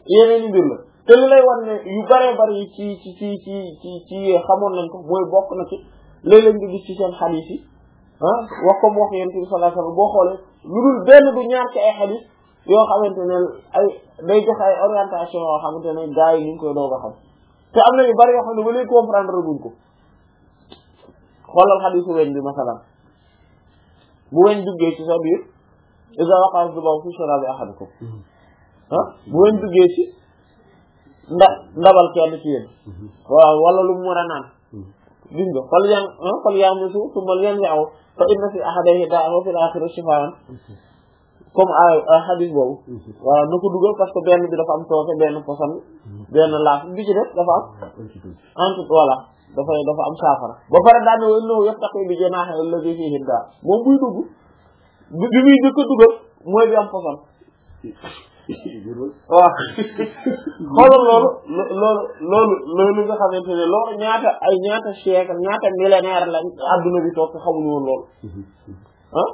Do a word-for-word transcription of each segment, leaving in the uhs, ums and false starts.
yeneen mbir la te li lay wan ne yu bare bari ci ci ci ci ci ci xamoon nañ ko mooy bokk na ci léeg-léeg nga gis ci seen xadiis yi ah wax comme wax yonent bi sallallahu alayhi wasallam boo xoolee lu dul benn du ñaar ci ay xadiis yoo xamante ne ay day jox ay orientation yoo xamante ne gars yi ñu ngi koy doog a xam te am na yu bari yoo xam ne ba léegi comprendre guñ ko xoolal xadiisu weñ bi masalan bu weñ duggee ci sa biir iza waqa'a dhubabu fi sharabi ahadikum ah bu weñ duggee ci nda ndabal kenn ci yéen waaw wala lu mu war a naan gis nga fal yan fal yamisu thumma yanzi'u fa inna fi ahadihi da'an wa fil akhirati shifaan comme ay hadith boobu waaw na ko dugal parce que benn bi dafa am tooke benn poson benn laaf bi ci def dafa am anti voilà dafay dafa am saafara ba pare daan ne innahu yattaqi bi janahihi alladhi fihi daa moom buy dugg bi bi muy dëkk dugal mooy bi am poson waaw xoolal loolu loolu loolu loolu nga xamante ne loolu ñaata ay ñaata siècle ñaata millénaire lañ adduna bi toog xamuñu woon loolu ah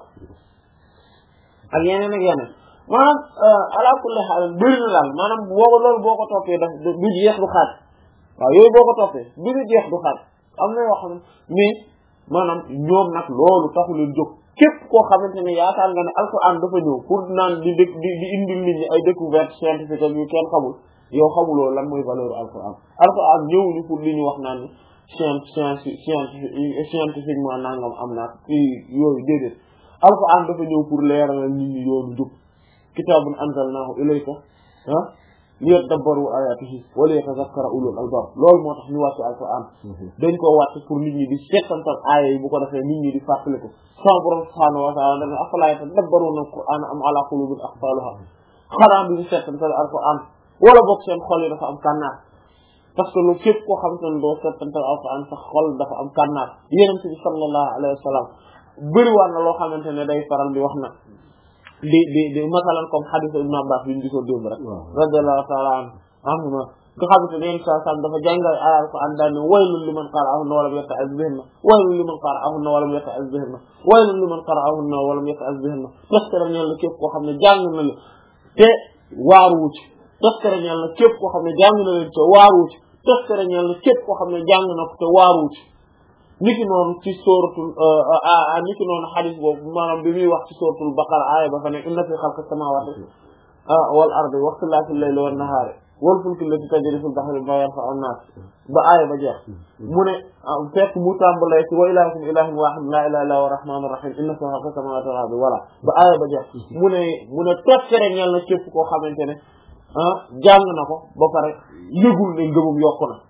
ak yeneen ak yeneen maanaam ala kulli haal bëri na daal maanaam boo loolu boo ko toppee daf du jeex du xaaj waaw yooyu boo ko toppee du jeex du xaaj am na yoo xam ne mais maanaam ñoom nag loolu taxu leen jóg képp koo xamante ne yaakaar nga ne alxuraan dafa ñëw pour naan di dëkk di di indil nit ñi ay découverte scientifique yu kenn xamul yow xamuloo lan mooy valeur alxuraan alxuraan ñëwuñu pour li ñu wax naan science science scientifique scientifiquement nangam am naa yooyu déedéet alxuraan dafa ñëw pour leeral nit ñi yoonu jub kitaabun anzalnaahu ilayka ah liyadabbaru ayaatihi wa liyatazakkara ulul albaab loolu moo tax ñu wàcc alxuraan dañ koo wàcc pour nit ñi di settantal aaya yi bu ko defee nit ñi di fàttali ko sama borom subhaanahu wa ta'aala dana afalaa yatadabbaruuna al-qur'aana am alaa quluubin aqfaaluhaa xanaa bi ñu settantal alxuraan wala boog seen xol yi dafa am kànnaar parce que lu képp koo xamante ne doo settantal alxuraan sa xol dafa am kànnaar Yonent bi sallallahu alayhi wa sallam bëriwaat na loo xamante ne day faral di wax na di di di masalan comme hadith Ibn Abbas bi ñu gisoo démb rek radiyallahu ta'ala anhu nga xamante ne yéen saa dafa jàngal ay alquran daal ne waylun liman qara'ahunna wa lam yatta'iz bihinna waylun liman qara'ahunna wa lam yatta'iz bihinna waylun liman qara'ahunna wa lam yatta'iz bihinna toskare ñeel na képp koo xam ne jàng na la te waaruwu ci toskare ñeel na képp koo xam ne jàng na leen te waaruwu ci toskare ñeel na képp koo xam ne jàng na ko te waaruwu ci niki noonu ci sóoratul niki noonu xadis boobu maanaam bi muy wax ci sóoratul baqara aaya ba fa ne inna fi xalqis samaawaati wal ardi wa ikhtilaafil layli wan nahaari wal fulki llati tajri fil bahri bimaa yanfa'u n-naas ba aaya ba jeex mu ne fekk mu tàmbalee ci wa ilaahukum ilaahun waahid laa ilaaha illaa huwa rahmaanur rahiim inna fi xalqis samaawaati wal ardi wala ba aaya ba jeex mu ne mu ne toskare ñeel na képp koo xamante ne ah jàng na ko ba pare yëgul ne ngëmum yokku na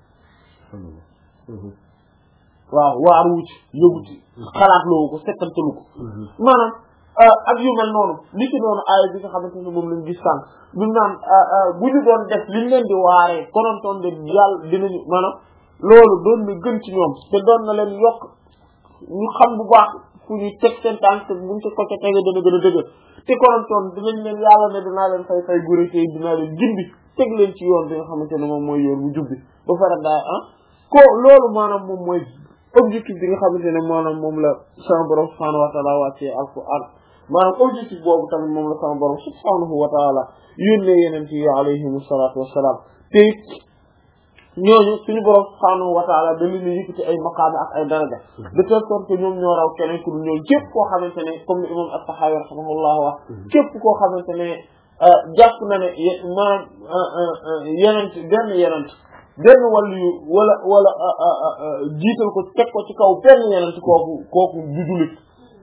waaw waaru ci yóbbu ci xalaat loowu ko settantalu ko maanaam ak yu mel noonu li ci noonu aaya bi nga xamante ne moom lañ gis sànq ñu naan bu ñu doon def liñ leen di waaree konontoon de yàlla dinañu maanaam loolu doon na gën ci ñoom te doon na leen yokk ñu xam bu baax fu ñu teg seen tànk te buñ ko ko ca tege dana gën a dëgër te konontoon dinañ leen yàlla ne dinaa leen fay fay guré te dinaa leen gindi teg leen ci yoon bi nga xamante ne moom mooy yoon bu jubbi ba fara daa ah ko loolu maanaam moom mooy objectif bi nga xamante ne maanaam moom la sama borom subhaanahu wa taala wàccee alquran maanaam objectif boobu tamit moom la sama borom subhaanahu wa taala yónnee yeneen yi alayhimu salaatu wassalaam te ñooñu suñu borom subhaanahu wa taala da leen yëkkati ay maqaama ak ay daraja de telle sorte que ñoom ñoo raw keneen ku dul ñoom képp koo xamante ne comme imam at-Tahawi rahimahullah wax képp koo xamante ne jàpp na ne maanaam yeneen benn yeneen benn wàllu yu wala wala jiital ko teg ko ci kaw benn yeneen ci kooku kooku du jullit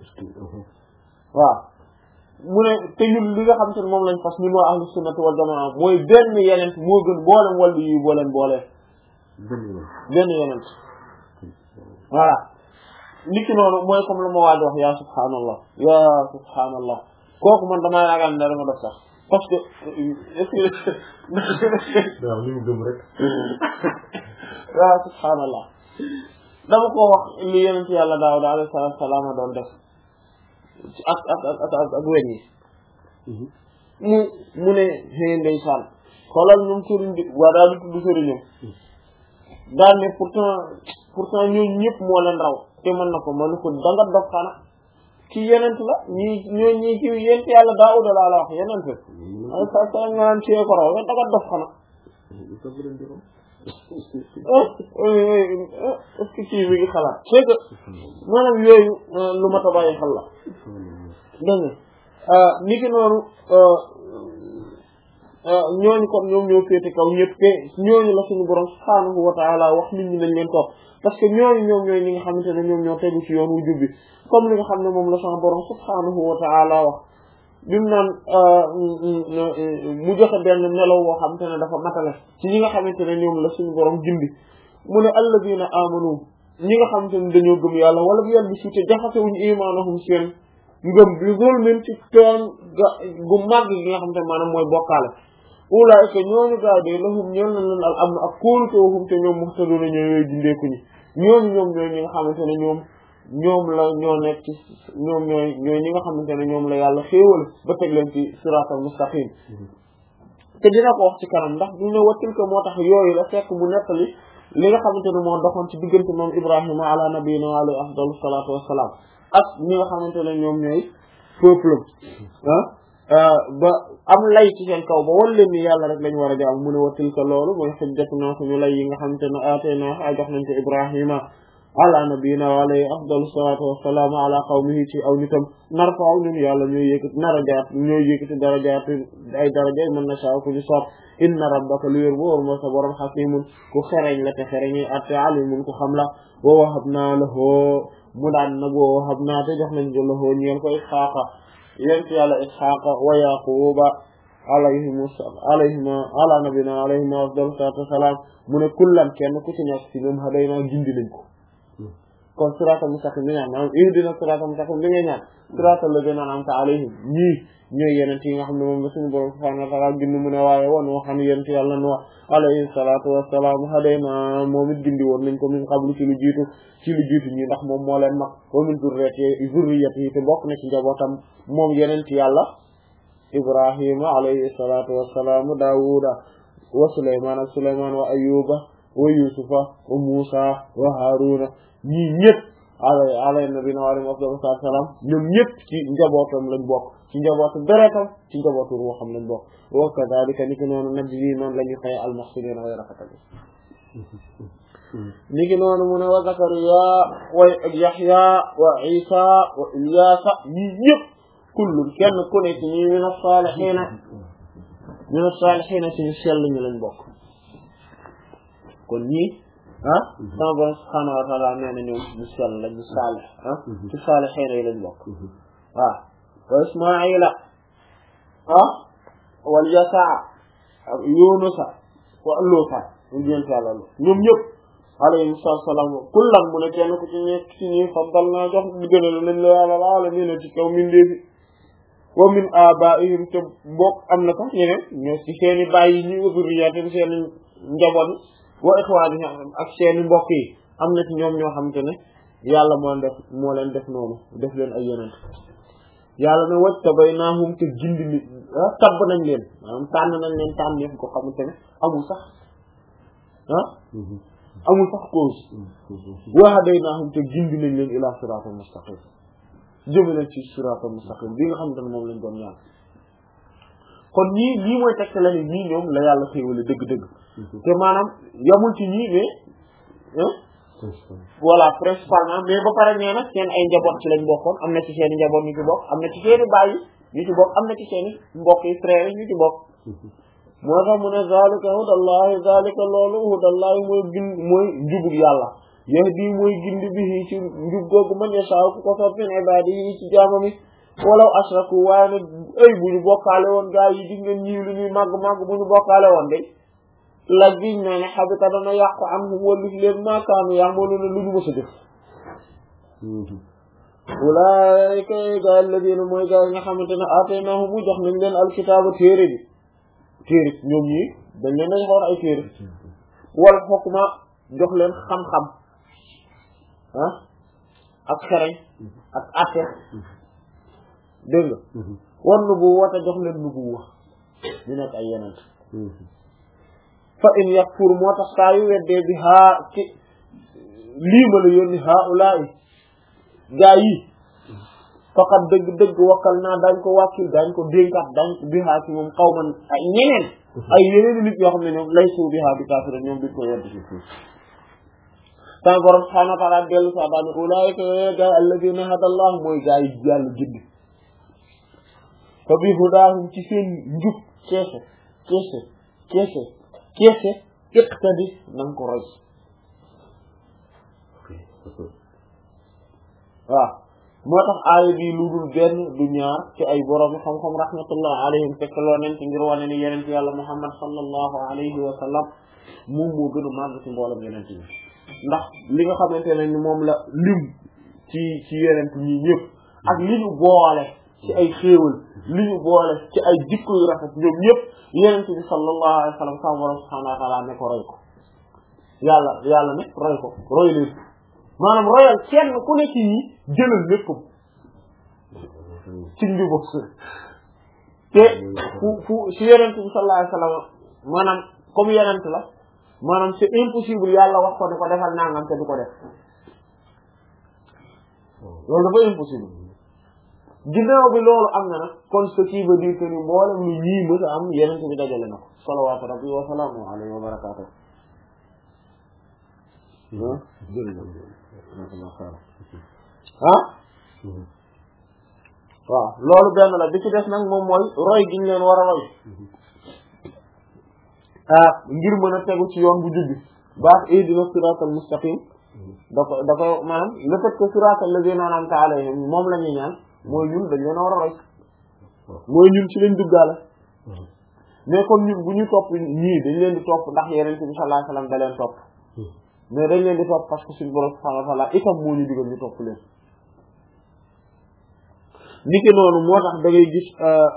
waaw mu ne te ñun li nga xam te ne moom lañ fas ñun waa ahlu sunnati wal jamaa mooy benn yeneen moo gën boolem wàllu yu boo leen boolee benn yeneen voilà nit ki noonu mooy comme la ma waaj wax yaa subhaanallah yaa subhaanallah kooku man damaa yaakaar ne dama def sax parce que est-ce que waaw li mu gëm rek waaw subhaanallah dama ko wax li yonent yàlla Daawuda alayhi salaatu wa salaam doon def ak ak ak ak ak weñ yi mu mu ne xëy ndeysaan xoolal ñoom sëriñ bi waa daal di tudd sëriñam daal ne pourtant pourtant ñooñu ñëpp moo leen raw te mën na ko mën na ko danga dof xana ci yenent la ñii ñoo ñii ci yent yàlla Daawuda laa la wax yenent ay sa sa nga naan ciyee ko raw da nga dof xanaa est-ce que kii mi ngi xalaat c'est que maanaam yooyu lu mat a bàyyi xel la dégg nga ni ki noonu ñooñu kon ñoom ñoo féete kaw ñëpp te ñooñu la suñu borom subhaanahu wa ta'ala wax nit ñi nañ leen topp parce que ñooñu ñoom ñooy ñi nga xamante ne ñoom ñoo tegu ci yoon wu jubbi comme li nga xam ne moom la sama borom subhaanahu wa ta'ala wax bi mu naan mu joxe benn melaw woo xamante ne dafa matale ci ñi nga xamante ne ñoom la suñu borom gindi mu ne alladina amanu ñi nga xamante ne dañoo gëm yàlla wala bu yàlla bi suute jaxasewuñu imaanahum seen ngëm bi zulmin ci toon ga gu màgg gi nga xamante ne maanaam mooy bokkaale ulaayka ñooñu gaa de lahum ñeel na leen al am na ak kóolute waxum te ñoom muhtaduna ñoo yooyu gindeeku ñi ñooñu ñoom ñooy ñi nga xamante ne ñoom ñoom la ñoo nekk ci ñoom ñooy ñooy ñi nga xamante ne ñoom la yàlla xéewal ba teg leen ci siraatal mustaqim te dina ko wax ci kanam ndax du ne wattil ko moo tax yooyu la fekk mu nettali li nga xamante ne moo doxoon ci diggante moom Ibrahima ala nabiyina wa alayhi afdalu salaatu wassalaam ak ñi nga xamante ne ñoom ñooy peuple ah ba am lay ci seen kaw ba wal leen ni yàlla rek lañu war a jaam mu ne wattil ko loolu mooy xujjatuna suñu lay yi nga xamante ne aatayna a jox nañ ko Ibrahima ala nabiyina wa alayhi afdalu salaatu wassalaam ala qawmihi ci aw nitam narfa'u ñun yàlla ñooy yëkkati darajaat ñooy yëkkati darajaat ay daraja mën na saa ku ñu soob inna rabbaka lu yor boobu moo sa borom xakimun ku xereñ la te xereñi atte alimun ku xam la wa wahabna lahu mu daan nag wa wahabna te jox nañ ko lahu ñeel ko Isxaaqa yent yàlla Isxaaqa wa Yaquba alayhim alayhima ala nabiyina alayhim afdalu salaatu wassalaam mu ne kullan kenn ku ci nekk ci ñoom hadayna gindi nañ ko kon siraatal mustaqim bi ñaan maanaam ihdina siraatal mustaqim bi nga ñaan siraatal lazina an'amta alayhim ñii ñooy yeneen yi nga xam ne moom la suñu borom subhaanahu wa ta'aala gindi mu ne waaye woon waxam yent yàlla Nuh alayhi salaatu wassalaam hadayna moom it gindi woon nañ ko min qablu ci lu jiitu ci lu jiitu ñi ndax moom moo leen mag wa min zurriyyati zurriyyati te bokk na ci njabootam moom yeneen yàlla Ibrahima alayhi salaatu wassalaam Daawuda wa Sulaymaan ak Sulaymaan wa Ayyuba wa Yusufa wa Muusa wa Haaruna ñii ñëpp alay alay nabiyina wa alayhi afdalu salaam ñoom ñëpp ci njabootam lañ bokk ci njabootu deretam ci njabootu ruuxam lañ bokk wa kadhalika ni ki noonu najzi noonu la ñu xëy al-muhsiniina way rafetal ni ki noonu mu ne wa Zakariya wa Yahya wa Isa wa Ilyasa ñii ñëpp kullun kenn ku ne ci ñi min as-saalihiina min as-saalihiina ci ñu sell ñu lañ bokk kon ñii ah sama borom subhaanahu wa ta'aala nee na ñoom ñu sell la ñu saalih ah ci saalihiina yi lañ bokk waaw wa Ismaa'ila ah wal Yasaa ak Yunusa wa Luuta ñu jënt yàlla ñoom ñëpp alayhi salaam kullan mu ne kenn ku ci nekk ci ñi faddal naa jox di gënal lañ la yàlla aalamiina ci kaw mindeefi wa min aabaa'ihim te bokk am na sax ñeneen ñoo ci seeni baay yi ñi wa zurriyyatihim seeni njaboot wa ixwaanihim ak seeni mbokk yi am na ci ñoom ñoo xamante ne yàlla moo def moo leen def noonu def leen ay yeneen yàlla ne wajtabaynaahum te gindi li tabb nañ leen maanaam tànn nañ leen tànn ñëpp ko xamante ne amul sax ah amul sax cause wa hadaynaahum te gindi nañ leen ila siraatal mustaqim jëme leen ci siraatal mustaqim bi nga xamante ne moom lañ doon ñaan kon ñii lii mooy tegte la ni ñii ñoom la yàlla xéewale dëgg-dëgg te maanaam yamul ci ñii mais voilà principalement mais ba pare nee na seen ay njaboot ci lañ bokkoon am na ci seen i njaboot ñu ci bokk am na ci seen i baay ñu ci bokk am na ci seen i mbokk yi frère yi ñu ci bokk moo tax mu ne zalika hudallahi zalika loolu hudallahi mooy gin mooy njubug yàlla yahdi mooy gindi bi ci njub googu man yashaa ku ko sopp min ibaadihi ci jaamami walaw ashraku waaye nag ay bu ñu bokkaale woon gaa yi dig ngeen ñii lu ñuy màgg màgg bu ñu bokkaale woon de la giñ naa ne xabita dana yàqu am hum wallif leen maakaanu yaa moo lu ne lu ñu mës a def ulaa'ika gaa alladina mooy gaa yi nga xamante ne aataynahum mu jox nañ leen alkitaaba téere bi téere ñoom ñii dañ leen dañ xool ay téere wal hukma jox leen xam-xam ah ak xereñ ak atte dégg nga wan nubuwwata jox leen nubuwwa ñu nekk ay yeneen fa in yakfur moo tax saa yu weddee bi haa ci lii ma la yónni haa ulaa'i gaa yi faqat dëgg-dëgg wakkal naa dañ ko wàkkil dañ ko dénkaat dañ ko bihaa ci moom xaw man ay ñeneen ay yeneen nit yoo xam ne ñoom lay suu bihaa bi kaafira ñoom duñ ko yedd ci suuf sama borom subhaanahu wa ta'aala dellu sa daane ulaa'ika gaa allaziina hadallahu mooy gaa yi yàlla gindi fa bi hudaahum ci seen njub keese keese keese keese iqtadi nanga ko roy waaw moo tax aaya bi lu dul benn du ñaar ci ay borom xam-xam rahmatullah alayhim fekkloo nañ ci ngir wane ni yenent yàlla muhammad sallallahu alayhi wa sallam moom moo gën a màgg ci mboolem yenent yi ndax li nga xamante ne ni moom la lim ci ci yenent ñi ñëpp ak li ñu boole ci ay xéewal li ñu boole ci ay jikko yu rafet ñoom ñëpp yenent bi sallallahu alayhi wa sallam sa borom subhanahu wa ta'ala ne ko roy ko yàlla yàlla ne roy ko roy leen maanaam royal kenn ku ne ci ñi jëlal léppam ci njubam te fu fu si yenent bi sallallahu alayhi wa sallam maanaam comme yenent la maanaam c'est impossible yàlla wax ko ne ko defal nangam te du ko def loolu dafa impossible ginnaaw bi loolu am na nag kon ce qui veut dire que ni mboolem lu ñii mës a am yenent bi dajale na ko salawaatu rabbi wa salaamu alayhi wa barakaatuh ah waaw loolu benn la bi ci des nag moom mooy roy gi ñu leen war a roy ah ngir mën a tegu ci yoon bu jubbi baax ihdina siratal mustaqim dafa dafa maanaam le fait que siratal lazina an'amta alayhim moom la ñuy ñaan mooy ñun dañ leen a war a roy mooy ñun ci lañ duggaale mais comme ñun bu ñu topp ñii dañ leen di topp ndax yeneen bi sallallahu alayhi wasallam da leen topp mais dañ leen di topp parce que suñu borom subhanahu wa ta'ala itam moo ñu digal ñu topp leen niki noonu moo tax da ngay gis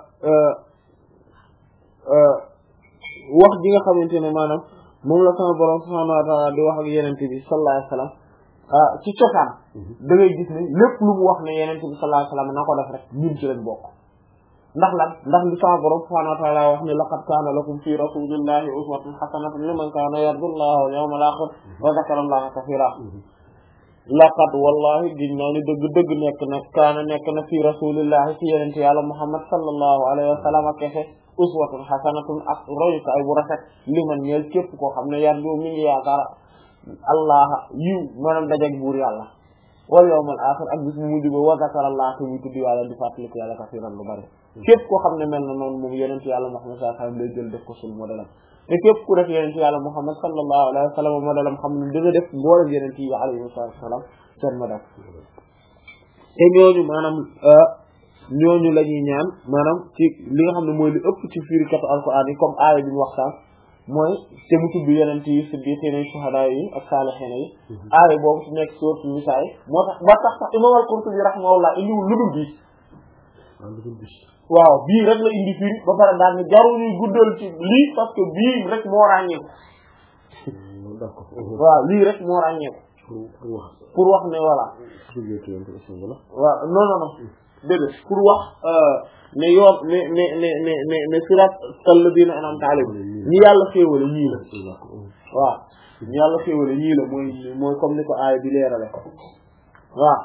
wax ji nga xamante ne maanaam moom la sama borom subhanahu wa ta'ala di wax ak yenente bi sallallahu alayhi wasallam ci cosaan da ngay gis ne lépp lu mu wax ne yenente bi sallallahu alayhi wasallam na ko def rek ñun ci lañ bokk ndax lan ndax li sama borom subhanahu wa ta'ala wax ne laqad kaana lakum fi rasulillahi uswatun hasanatun liman kaana yarju allaha wal yawmal akhir wa dhakara allaha kathira laqad wallahi giñ naa ni dëgg dëgg nekk na kaana nekk na fi rasulillahi ci yenente yàlla muhammad sallallahu alayhi wa sallam kefe uswatun hasanatun ak royukaay bu rafet liman ñeel képp koo xam ne yarju mi ngi yaakaar allah yiw maanaam dajeg buur yàlla wal yawmal akhir ak bis mu mujj ba wa dhakara allaha te muy tudd yàlla di fàttaliku yàlla kathiran lu bari képp koo xam ne mel na noonu moom yeneen ci yàlla Muhammad sallallahu alayhi wa sallam lay jël def ko sul modelam te képp ku def yeneen ci yàlla Muhammad sallallahu alayhi wa sallam modelam xam ne danga def mboolem yeneen ci alayhi salaam seen modèle te ñooñu maanaam ñooñu la ñuy ñaan maanaam ci li nga xam ne mooy li ëpp ci firikatu alquran yi comme aaya bi ñu waxtaan mooy te mu tudd yeneen ci siddiqiina yi shuhadaa yi ak saalihiina yi aaya boobu ci nekk sourate Nisaa yi moo tax ba tax sax imam al-Qurtubi rahimahullah indiwul lu dul bi waaw bii rek la indi firi ba pare daal ne jarul ñuy guddal ci lii parce que bii rek moo ràññeeku waaw lii rek moo ràññeeku pour wax ne voilà waaw non non non déedéet pour wax ne yoon ne ne ne ne ne ne sirat alladina an'amta alayhim ñi yàlla xéewale ñii la waaw ñi yàlla xéewale ñii la mooy mooy comme ni ko aaya bi leerale waaw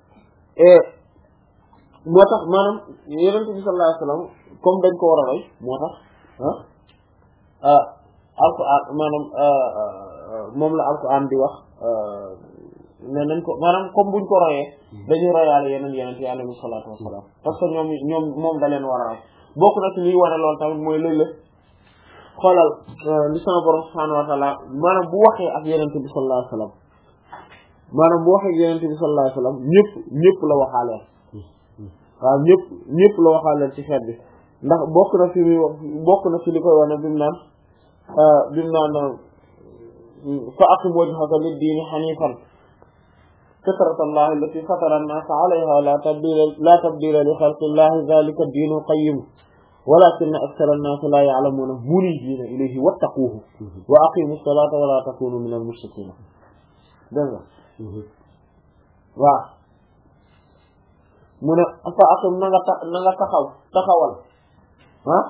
moo tax maanaam yonent bi sallallahu alayhi wasallam comme dañ ko war a roy moo tax ah alquran maanaam moom la alquran di wax ne nañ ko maanaam comme buñ ko royee dañuy royaale yeneen yeneen yi alayhi salaatu wassalaam parce que ñoom ñoom moom da leen war a roy bokk na ci liy wane loolu tamit mooy léeg-léeg xoolal li sama borom subhaanahu wa ta'ala maanaam bu waxee ak yeneen bi sallallahu alayhi wasallam maanaam bu waxee ak yeneen bi sallallahu alayhi wasallam ñëpp ñëpp la waxaalee waaw ñëpp ñëpp la waxaaleen ci xeet bi ndax bokk na fi muy bokk na fi li koy wane bi mu naan bi mu naan fa aqim wajhaka lid-diini haniifan fitratallahi allati fatara an-naasa alayha la tabdila la tabdila li xalqillahi dhalika ad-diinu al-qayyim walakinna akthara an-naasi la ya'lamuuna muniibiina ilayhi wattaquuhu wa aqiimu as-salaata wa la takuunu mina al-mushrikiin dégg nga waaw mu ne fa atum na nga ta na nga taxaw taxawal ah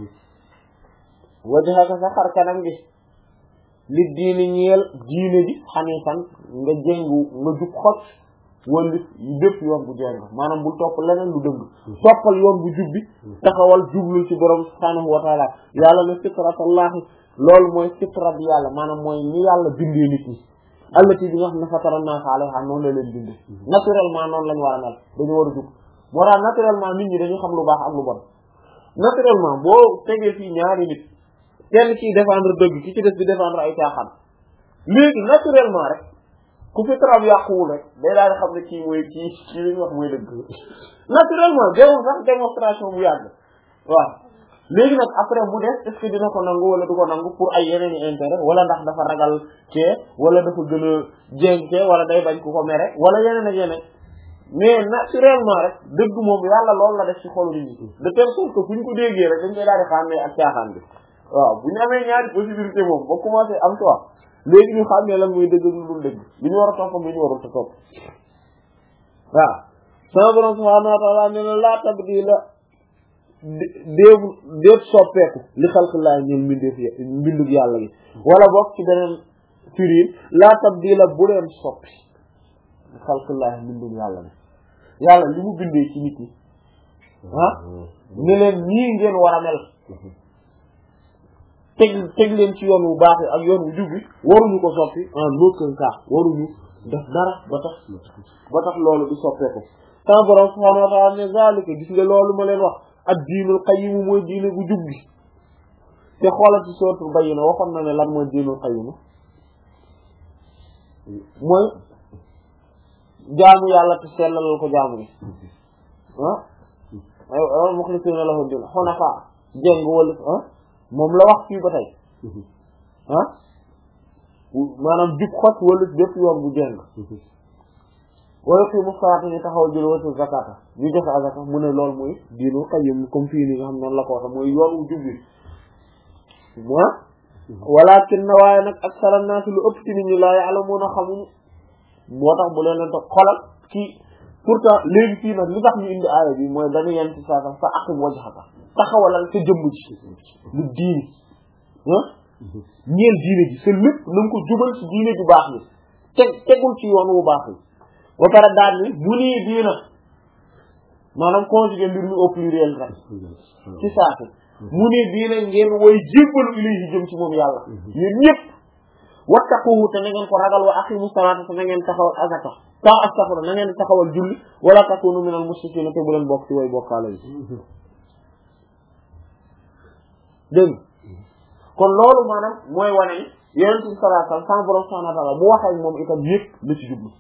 wajhaka sa xar kanam gi li diini ñeel diine ji xanifan nga jëngu nga jub xot wala bépp yoon bu jeng maanaam bul topp leneen lu dëng toppal yoon bu jub bi taxawal jublul ci borom subhaanahu wa taala yàlla ne fitratallahi loolu mooy fitra bi yàlla maanaam mooy ni yàlla bindee nit ñi allati bi nga xam ne fatara naasa alayha noonu la leen bindee naturellement noonu lañu war a mel dañu war a jub moo tax naturellement nit ñi dañu xam lu baax ak lu bon naturellement boo tegee fii ñaari nit kenn ciy défendre dëgg ki ci des di défendre ay caaxaan léegi naturellement rek ku fi trab yàquwul rek day daal di xam ne kii mooy kii kii li ñu wax mooy dëgg naturellement jarul sax démonstration bu yàgg waaw léegi nag après mu des est-ce que dina ko nangu wala du ko nangu pour ay yeneen i intérêt wala ndax dafa ragal cee wala dafa gën a jéng cee wala day bañ ku ko mere wala yeneen ak yeneen mais naturellement rek dëgg moom yàlla loolu la def ci xolu nit ñi de telle sorte que fu ñu ko déggee rek dañ koy daal di xàmmee ak caaxaan bi waaw bu ñu amee ñaari possibilité moom ba commencé am toi léegi ñu xam ne lan muy dëgg lu dul dëgg li ñu war a topp li ñu warul te topp waaw sama borom subhaanahu wa ta'ala ne na laa tabdiila déebu déet soppeeku li xalqillaa ñun mbindeef mbindug yàlla gi wala bokk ci beneen firiin laa tabdiila bu leen soppi li xalqillaa mbindug yàlla gi yàlla li mu bindee ci nit ñi ah ne leen nii ngeen war a mel teg teg leen ci yoon wu baax ak yoon wu jub bi waruñu ko soppi en aucun cas waruñu def dara ba tax ba tax loolu di soppeeku sama borom subhaanahu wa ta'aala ne zaalika gis nga loolu ma leen wax ak diinul qayyim mooy diine gu jub gi te xoolal ci sooratul Bayyina waxoon na ne lan mooy diinul qayyim mooy jaamu yàlla te sellalal ko jaamu gi ah ay muxlisiina lahu diin hunafaa jéng wala ah moom la wax fii ba tey ah maanaam jub xot wala bépp yoon bu jéng wala fii mu salaata ñu taxaw jël watu zakata ñu joxe azaka mu ne loolu mooy diinul qayyim comme fii nii nga xam noonu la ko waxe mooy yoon wu jub bi ah walakin na waaye nag aksara naasi lu ëpp ci nit ñi laa ya'lamuuna xamuñu moo tax bu leen leen toog xolal kii pourtant léegi fii nag li tax ñu indi aaya bi mooy dañu yent saa sax sa aqim wajhaka taxawalal sa jëmm ji lu diini ah ñeel diine ji sa lépp na nga ko jubal ci diine ju baax ni teg tegul ci yoon wu baax yi ba pare daal ni bu nii diina maanaam conjugué mbir mi au pluriel rek ci saati mu nii diina ngeen woy jébbalu ilayhi jëm ci moom yàlla yéen ñëpp wattaquhu te na ngeen ko ragal wa aqimu salaata te na ngeen taxawal azaka ta astaghfir na ngeen taxawal julli wala takunu minal mushrikiina te bu leen bokk ci way bokkaale yi dégg kon loolu maanaam mooy wane ni yonent bi sallallahu alayhi wasallam sama borom subhanahu wa ta'ala bu waxee moom itam yëpp la ci jublu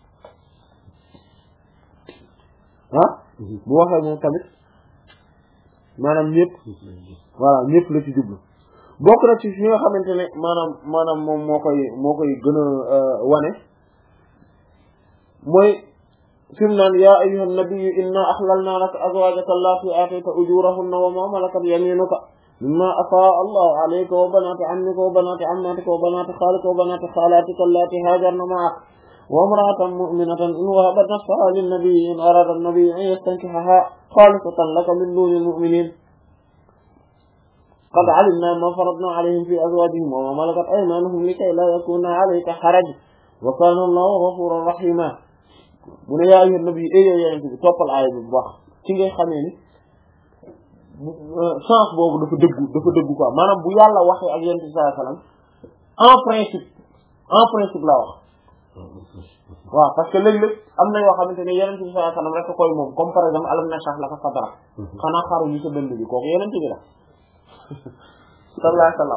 ah bu waxee moom tamit maanaam ñëpp voilà ñëpp la ci jublu bokk na ci fi nga xamante ne maanaam maanaam moom moo koy moo koy gën a wane mooy fi mu naan yaa ayyuhan nabiyyu inna ahlalna laka azwaajaka allati aatayta ujurahunna wa ma malakat yaminuka mimma afaa allahu alayka wa banaati ammika wa banaati ammatika wa banaati xaalika wa banaati xaalatika allati haajarna ma'aka wa imra'atan mu'minatan in wahabat nafsaha lin-nabiyyi in arada an-nabiyyu an yastankihaha xaalisatan laka min duunil mu'miniin qad 'alimna ma faradna 'alayhim fi azwaajihim wa ma malakat aymaanuhum likay laa yakuuna 'alayka haraj wa kaana allahu ghafuuran rahiima mu ne yaa ayyuhan nabiyyu e yow yenente bi toppal aaya bi bu baax ci ngay xamee ni sens boobu dafa dëggu dafa dëggu quoi maanaam bu yàlla waxee ak yonent bi sallallahu alayhi wasallam en principe en principe la wax waaw parce que léeg-léeg am na yoo xamante ne yonent bi sallallahu alayhi wasallam rek koy moom comme par exemple alam nashrah laka sadrak xanaa xaru ñu sa dënd bi kooku yonent bi la sallallahu alayhi wasallam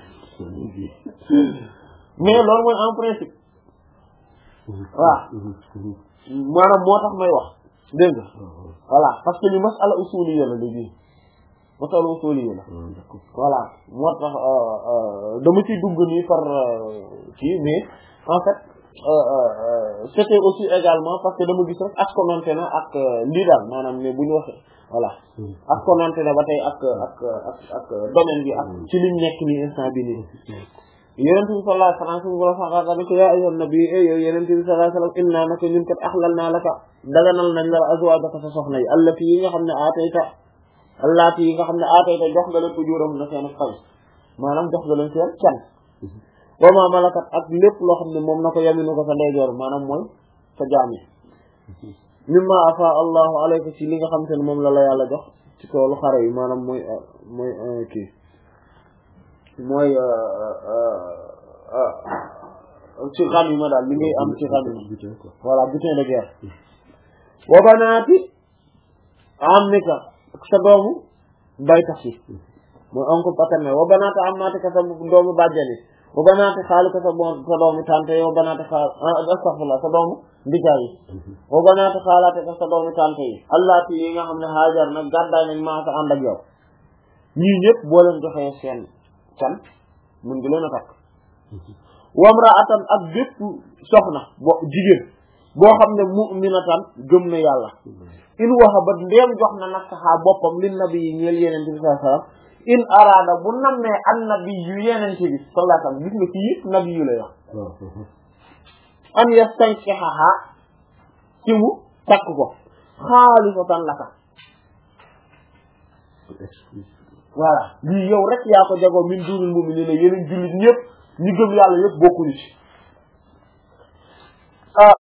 mais loolu mooy en principe waaw maanaam moo tax may wax dégg nga voilà parce que li masala usuliyya la léegi masala usuliyya la voilà moo tax dama ciy dugg nii par kii mais en fait c'était aussi également parce que dama gis rek askonante na ak lii daal maanaam ne bu ñu waxee voilà askonante na ba tey ak ak ak ak domaine bi ak ci liñ nekk nii instant bi nii yonent bi sallallahu alayhi wasallam suñu borom sax dañ ko yaa ayyuhan nabi e yow yonent bi sallallahu alayhi wasallam inna naka ñun kat ahlalna laka daganal nañ la azwaajaka sa soxna yi allati yi nga xam ne aatayta allati yi nga xam ne aatayta jox nga leen ujuuram na seen fay maanaam jox nga leen seen can wa ma malakat ak lépp loo xam ne moom na ko yaminu ko sa ndeyjoor maanaam mooy sa jaam yi mimma afa allahu alayka ci li nga xam te ne moom la la yàlla jox ci toolu xare yi maanaam mooy mooy kii mooy ci xam yi ma daal li ngay am ci xam yi voilà butin de guerre wa banaati amika sa doomu baytax yi mooy oncle paternel wa banaati ammatika sa doomu bàjjani wa banaati xaalika sa sa doomu tante yi wa banaati xaal astaghfirullah sa doomu ndijaay yi wa banaati xaalaatika sa doomu tante yi allaati yi nga xam ne Haajar nag gàddaay nañ maa sa ànd ak yow ñii ñëpp boo leen joxee seen can mun ngi leen a takk wamraatan ak bépp soxna bo jigéen boo xam ne mu'minatan gëm na yàlla in wahabat ndeem jox na nafsaha boppam lin nabi yi ñeel yenente bi sallallahu alayhi wasallam in araada bu nammee an nabi yu yenente bi sallallahu alayhi wasallam gis nga ci yëpp nabi yu lay wax an yastankihaha ci mu takk ko xaalisatan laka voilà lii yow rek yaa ko jagoo min dunil mu'minina yeneen jullit ñëpp ñi gëm yàlla yëpp bokkuñu ci